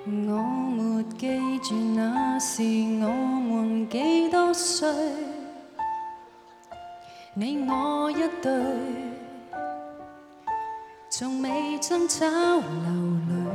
我沒記住那時我們幾多歲，你我一對，從未爭吵流淚。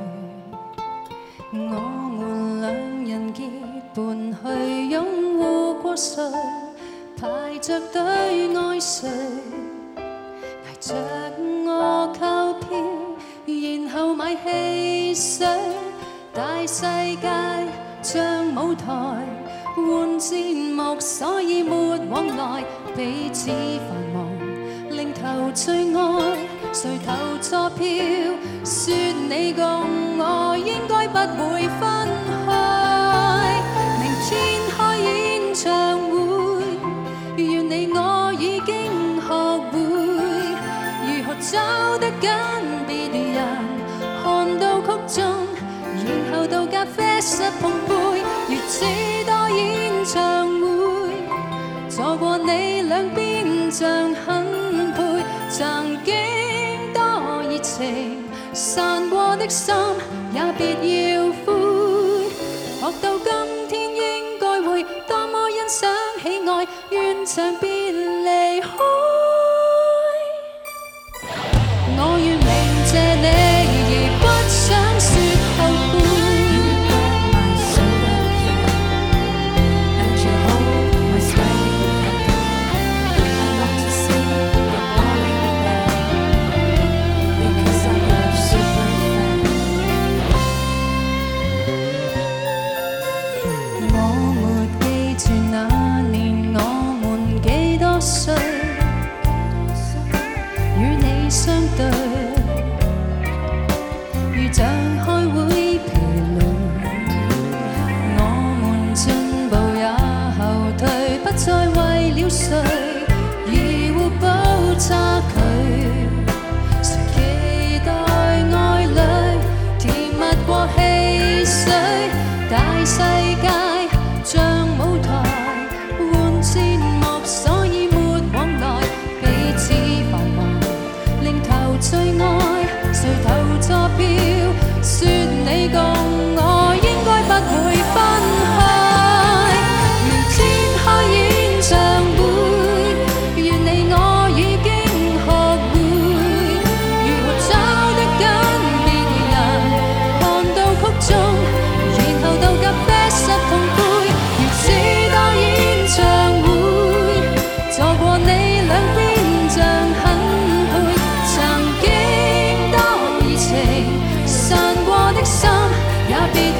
我們兩人結伴去擁護過誰，排着隊愛誰，捱着我購票，然後買汽水。大世界像舞台，換節目，所以沒往來，彼此繁忙，另投最愛，誰投錯票？說你共我應該不會分開。明天開演唱會，願你我已經學會如何找得緊別人，看到曲終。然後到咖啡室碰杯，如此多演唱會，坐過你兩邊像很配。曾經多熱情，散過的心也別要灰。學到今天應該會多麼欣賞喜愛，願長別離開。我願明謝你而不想說後悔。與你相對，如像開會疲累，我們進步也後退，不再為了誰而互補差距。誰期待愛侶甜蜜過汽水？大世界像舞台，換節目，所以沒往來，彼此繁忙，另投最愛，誰投錯票？說你共我應該不會分開。明天開演唱會，願你我已經學會如何找得緊別人，看到曲終，然後到咖啡室碰杯，如此多演唱會，坐過你兩邊像很配。曾經多熱情，散過的心也別